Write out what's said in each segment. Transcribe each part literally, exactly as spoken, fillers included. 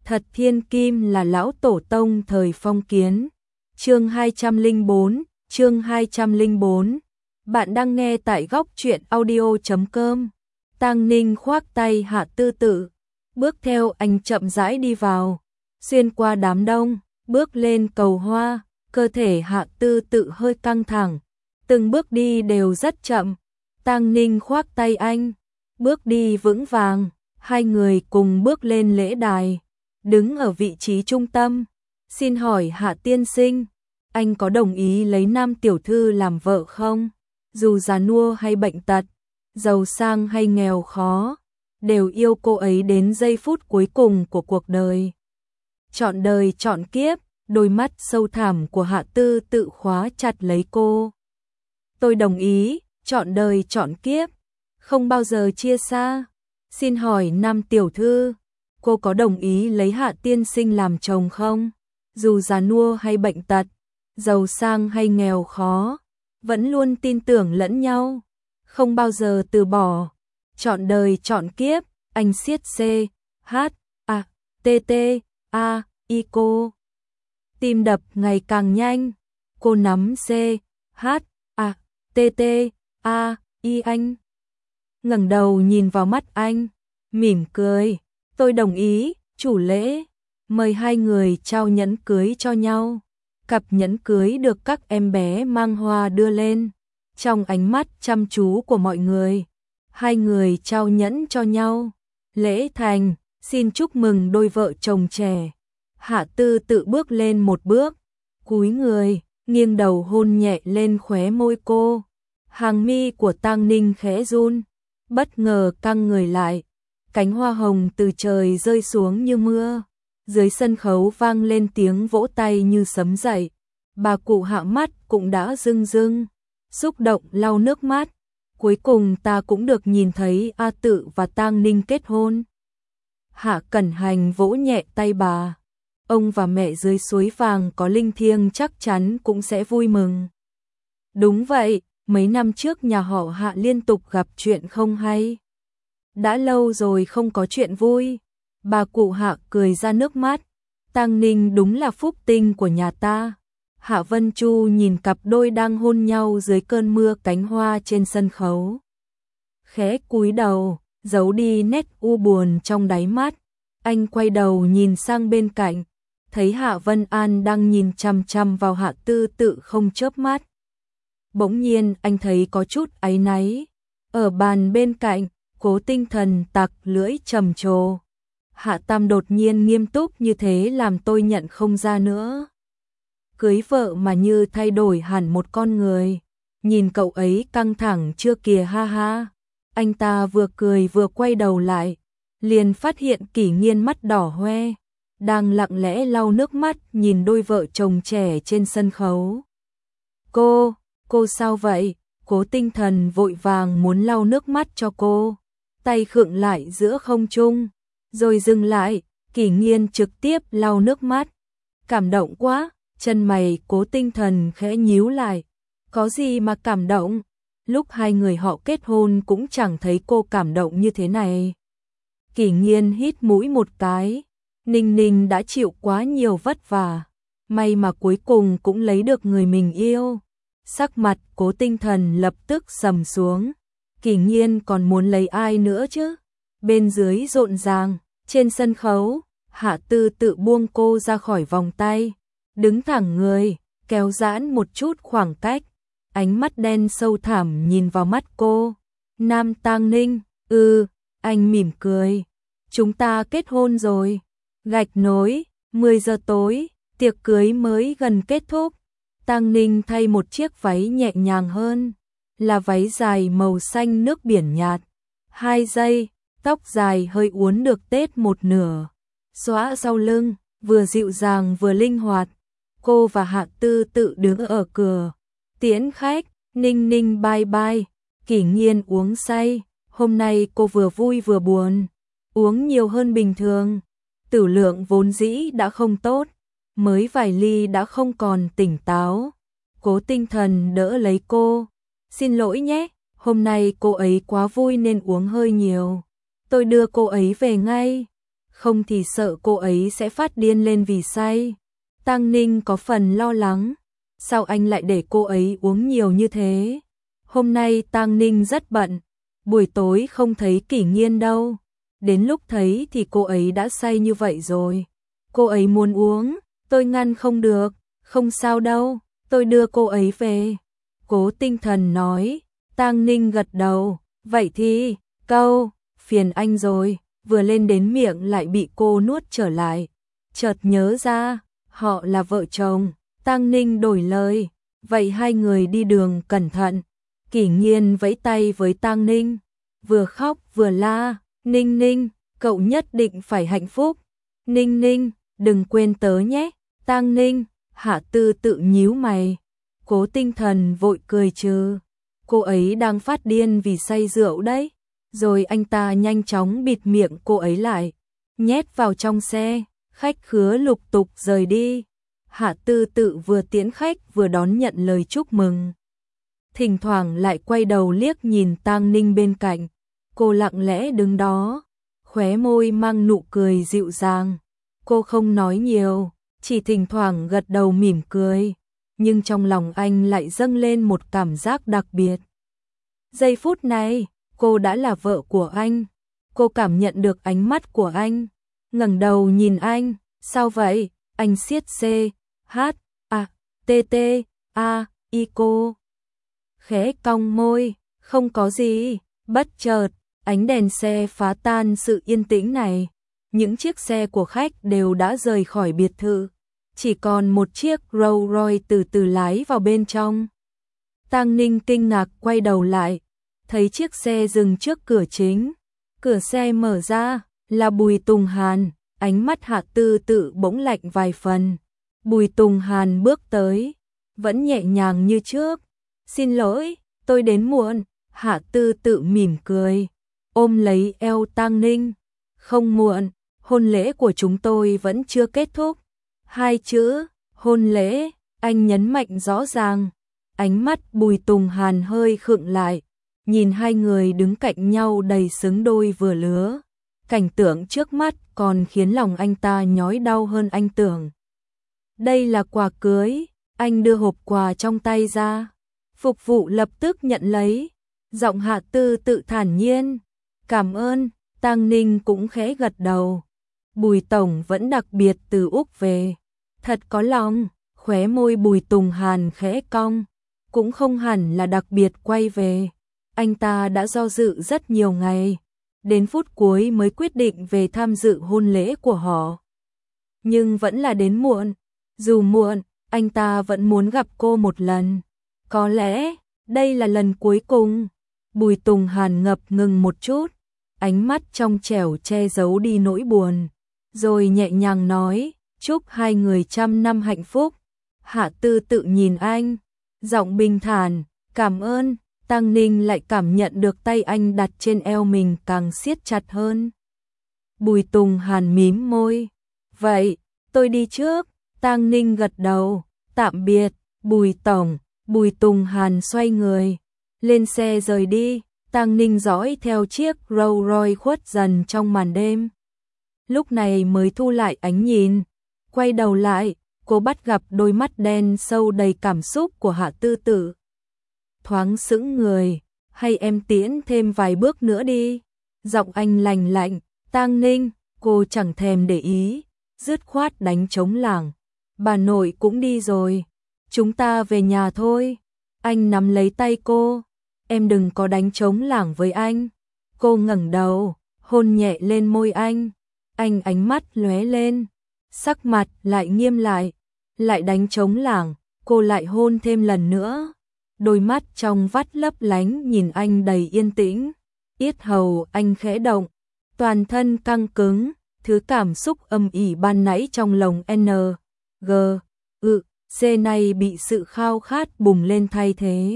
Thật thiên kim là lão tổ tông thời phong kiến. Chương hai trăm lẻ bốn, chương hai trăm lẻ bốn. Bạn đang nghe tại góc truyện audio chấm com. Tang Ninh khoác tay Hạ Tư Tự, bước theo anh chậm rãi đi vào, xuyên qua đám đông, bước lên cầu hoa, cơ thể Hạ Tư Tự hơi căng thẳng, từng bước đi đều rất chậm. Tang Ninh khoác tay anh, bước đi vững vàng, hai người cùng bước lên lễ đài, đứng ở vị trí trung tâm. Xin hỏi Hạ tiên sinh, anh có đồng ý lấy Nam tiểu thư làm vợ không? Dù già nua hay bệnh tật, giàu sang hay nghèo khó, đều yêu cô ấy đến giây phút cuối cùng của cuộc đời. Chọn đời chọn kiếp, đôi mắt sâu thẳm của Hạ Tư Tự khóa chặt lấy cô. Tôi đồng ý, chọn đời chọn kiếp, không bao giờ chia xa. Xin hỏi Nam tiểu thư, cô có đồng ý lấy Hạ tiên sinh làm chồng không? Dù già nua hay bệnh tật, giàu sang hay nghèo khó, vẫn luôn tin tưởng lẫn nhau, không bao giờ từ bỏ. Chọn đời chọn kiếp, anh siết C, H, A, T, T, A, I cô. Tim đập ngày càng nhanh, cô nắm C, H, A, T, T, A, I anh. Ngẩng đầu nhìn vào mắt anh, mỉm cười. Tôi đồng ý, chủ lễ, mời hai người trao nhẫn cưới cho nhau. Cặp nhẫn cưới được các em bé mang hoa đưa lên. Trong ánh mắt chăm chú của mọi người, hai người trao nhẫn cho nhau. Lễ thành, xin chúc mừng đôi vợ chồng trẻ. Hạ Tư Tự bước lên một bước, cúi người, nghiêng đầu hôn nhẹ lên khóe môi cô. Hàng mi của Tang Ninh khẽ run, bất ngờ căng người lại. Cánh hoa hồng từ trời rơi xuống như mưa. Dưới sân khấu vang lên tiếng vỗ tay như sấm dậy. Bà cụ Hạ mắt cũng đã rưng rưng, xúc động lau nước mắt. Cuối cùng ta cũng được nhìn thấy A Tự và Tang Ninh kết hôn. Hạ Cẩn Hành vỗ nhẹ tay bà. Ông và mẹ dưới suối vàng có linh thiêng chắc chắn cũng sẽ vui mừng. Đúng vậy, mấy năm trước nhà họ Hạ liên tục gặp chuyện không hay. Đã lâu rồi không có chuyện vui. Bà cụ Hạ cười ra nước mắt. Tang Ninh đúng là phúc tinh của nhà ta. Hạ Vân Chu nhìn cặp đôi đang hôn nhau dưới cơn mưa cánh hoa trên sân khấu, khẽ cúi đầu, giấu đi nét u buồn trong đáy mắt. Anh quay đầu nhìn sang bên cạnh, thấy Hạ Vân An đang nhìn chằm chằm vào Hạ Tư Tự không chớp mắt. Bỗng nhiên anh thấy có chút áy náy. Ở bàn bên cạnh, Cố Tinh Thần tặc lưỡi trầm trồ. Hạ Tam đột nhiên nghiêm túc như thế làm tôi nhận không ra nữa. Cưới vợ mà như thay đổi hẳn một con người. Nhìn cậu ấy căng thẳng chưa kìa ha ha. Anh ta vừa cười vừa quay đầu lại, liền phát hiện Kỷ Nghiên mắt đỏ hoe, đang lặng lẽ lau nước mắt nhìn đôi vợ chồng trẻ trên sân khấu. Cô, cô sao vậy? Cố Tinh Thần vội vàng muốn lau nước mắt cho cô, tay khựng lại giữa không trung, rồi dừng lại. Kỷ Nghiên trực tiếp lau nước mắt. Cảm động quá. Chân mày Cố Tinh Thần khẽ nhíu lại. Có gì mà cảm động? Lúc hai người họ kết hôn cũng chẳng thấy cô cảm động như thế này. Kỷ Nghiên hít mũi một cái. Ninh Ninh đã chịu quá nhiều vất vả, may mà cuối cùng cũng lấy được người mình yêu. Sắc mặt Cố Tinh Thần lập tức sầm xuống. Kỷ Nghiên còn muốn lấy ai nữa chứ? Bên dưới rộn ràng, trên sân khấu, Hạ Tư Tự buông cô ra khỏi vòng tay, đứng thẳng người, kéo giãn một chút khoảng cách, ánh mắt đen sâu thẳm nhìn vào mắt cô. Nam Tang Ninh, ừ, anh mỉm cười. Chúng ta kết hôn rồi. Gạch nối, mười giờ tối, tiệc cưới mới gần kết thúc. Tang Ninh thay một chiếc váy nhẹ nhàng hơn, là váy dài màu xanh nước biển nhạt. Hai giây, tóc dài hơi uốn được tết một nửa, xõa sau lưng, vừa dịu dàng vừa linh hoạt. Cô và Hạ Tư Tự đứng ở cửa, tiễn khách. Ninh Ninh bye bye. Kỷ Nghiên uống say, hôm nay cô vừa vui vừa buồn, uống nhiều hơn bình thường. Tử lượng vốn dĩ đã không tốt, mới vài ly đã không còn tỉnh táo. Cố Tinh Thần đỡ lấy cô. Xin lỗi nhé, hôm nay cô ấy quá vui nên uống hơi nhiều. Tôi đưa cô ấy về ngay. không thì sợ cô ấy sẽ phát điên lên vì say. Tang Ninh có phần lo lắng, sao anh lại để cô ấy uống nhiều như thế? Hôm nay Tang Ninh rất bận, buổi tối không thấy Kỷ Nghiên đâu, đến lúc thấy thì cô ấy đã say như vậy rồi. Cô ấy muốn uống, tôi ngăn không được, không sao đâu, tôi đưa cô ấy về. Cố Tinh Thần nói. Tang Ninh gật đầu, vậy thì, câu, phiền anh rồi, vừa lên đến miệng lại bị cô nuốt trở lại. Chợt nhớ ra, họ là vợ chồng, Tang Ninh đổi lời, vậy hai người đi đường cẩn thận. Kỷ Nghiên vẫy tay với Tang Ninh, vừa khóc vừa la, Ninh Ninh, cậu nhất định phải hạnh phúc. Ninh Ninh, đừng quên tớ nhé. Tang Ninh, Hạ Tư tự nhíu mày. Cố Tinh Thần vội cười trừ. Cô ấy đang phát điên vì say rượu đấy. Rồi anh ta nhanh chóng bịt miệng cô ấy lại, nhét vào trong xe, khách khứa lục tục rời đi. Hạ Tư tự vừa tiễn khách vừa đón nhận lời chúc mừng. Thỉnh thoảng lại quay đầu liếc nhìn Tang Ninh bên cạnh. Cô lặng lẽ đứng đó, khóe môi mang nụ cười dịu dàng. Cô không nói nhiều, chỉ thỉnh thoảng gật đầu mỉm cười. Nhưng trong lòng anh lại dâng lên một cảm giác đặc biệt. Giây phút này, cô đã là vợ của anh. Cô cảm nhận được ánh mắt của anh. Ngẩng đầu nhìn anh, sao vậy? Anh siết C, H, A, T, T, A, I cô. Khẽ cong môi, không có gì. Bất chợt, ánh đèn xe phá tan sự yên tĩnh này. Những chiếc xe của khách đều đã rời khỏi biệt thự. Chỉ còn một chiếc Rolls Royce từ từ lái vào bên trong. Tang Ninh kinh ngạc quay đầu lại, thấy chiếc xe dừng trước cửa chính. Cửa xe mở ra, là Bùi Tùng Hàn, ánh mắt Hạ Tư tự bỗng lạnh vài phần. Bùi Tùng Hàn bước tới, vẫn nhẹ nhàng như trước. Xin lỗi, tôi đến muộn. Hạ Tư tự mỉm cười, ôm lấy eo Tang Ninh. Không muộn, hôn lễ của chúng tôi vẫn chưa kết thúc. Hai chữ, hôn lễ, anh nhấn mạnh rõ ràng. Ánh mắt Bùi Tùng Hàn hơi khựng lại, nhìn hai người đứng cạnh nhau đầy xứng đôi vừa lứa. Cảnh tượng trước mắt còn khiến lòng anh ta nhói đau hơn anh tưởng. Đây là quà cưới, anh đưa hộp quà trong tay ra. Phục vụ lập tức nhận lấy, giọng Hạ Tư tự thản nhiên. Cảm ơn, Tang Ninh cũng khẽ gật đầu. Bùi Tổng vẫn đặc biệt từ Úc về. Thật có lòng, khóe môi Bùi Tùng Hàn khẽ cong. Cũng không hẳn là đặc biệt quay về. Anh ta đã do dự rất nhiều ngày, đến phút cuối mới quyết định về tham dự hôn lễ của họ. Nhưng vẫn là đến muộn. Dù muộn, anh ta vẫn muốn gặp cô một lần. Có lẽ, đây là lần cuối cùng. Bùi Tùng Hàn ngập ngừng một chút, ánh mắt trong trẻo che giấu đi nỗi buồn. Rồi nhẹ nhàng nói, chúc hai người trăm năm hạnh phúc. Hạ Tư tự nhìn anh, giọng bình thản, cảm ơn. Tang Ninh lại cảm nhận được tay anh đặt trên eo mình càng siết chặt hơn. Bùi Tùng Hàn mím môi, vậy, tôi đi trước. Tang Ninh gật đầu, tạm biệt, Bùi Tổng. Bùi Tùng Hàn xoay người, lên xe rời đi. Tang Ninh dõi theo chiếc Rolls Royce khuất dần trong màn đêm. Lúc này mới thu lại ánh nhìn, quay đầu lại, cô bắt gặp đôi mắt đen sâu đầy cảm xúc của Hạ Tư Tử. Thoáng sững người, hay em tiễn thêm vài bước nữa đi. Giọng anh lành lạnh. Tang Ninh, cô chẳng thèm để ý, dứt khoát đánh trống lảng. Bà nội cũng đi rồi, chúng ta về nhà thôi. Anh nắm lấy tay cô, em đừng có đánh trống lảng với anh. Cô ngẩng đầu, hôn nhẹ lên môi anh. Anh ánh mắt lóe lên, sắc mặt lại nghiêm lại. Lại đánh trống lảng, cô lại hôn thêm lần nữa. Đôi mắt trong vắt lấp lánh nhìn anh đầy yên tĩnh. Yết hầu anh khẽ động, toàn thân căng cứng, thứ cảm xúc âm ỉ ban nãy trong lồng N, G, ự, C này bị sự khao khát bùng lên thay thế.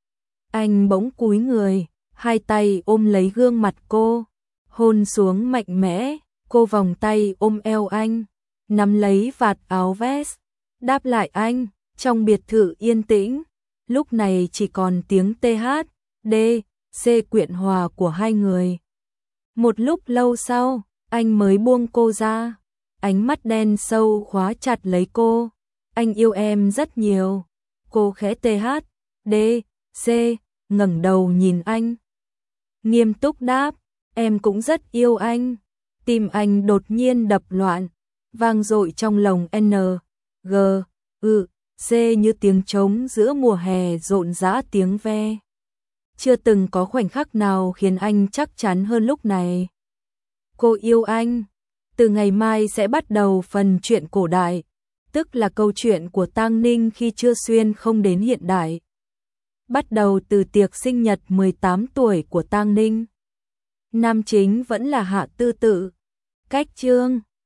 Anh bỗng cúi người, hai tay ôm lấy gương mặt cô, hôn xuống mạnh mẽ. Cô vòng tay ôm eo anh, nắm lấy vạt áo vest, đáp lại anh. Trong biệt thự yên tĩnh, lúc này chỉ còn tiếng T H, D, C quyện hòa của hai người. Một lúc lâu sau, Anh mới buông cô ra, ánh mắt đen sâu khóa chặt lấy cô. Anh yêu em rất nhiều. Cô khẽ tê hát, đê, xê, ngẩng đầu nhìn anh. Nghiêm túc đáp, em cũng rất yêu anh. Tim anh đột nhiên đập loạn, vang dội trong lòng N, G, ư, C như tiếng trống giữa mùa hè rộn rã tiếng ve. Chưa từng có khoảnh khắc nào khiến anh chắc chắn hơn lúc này. Cô yêu anh. Từ ngày mai sẽ bắt đầu phần chuyện cổ đại, tức là câu chuyện của Tang Ninh khi Chưa Xuyên không đến hiện đại. Bắt đầu từ tiệc sinh nhật mười tám tuổi của Tang Ninh. Nam chính vẫn là Hạ Tư Tự. Cách chương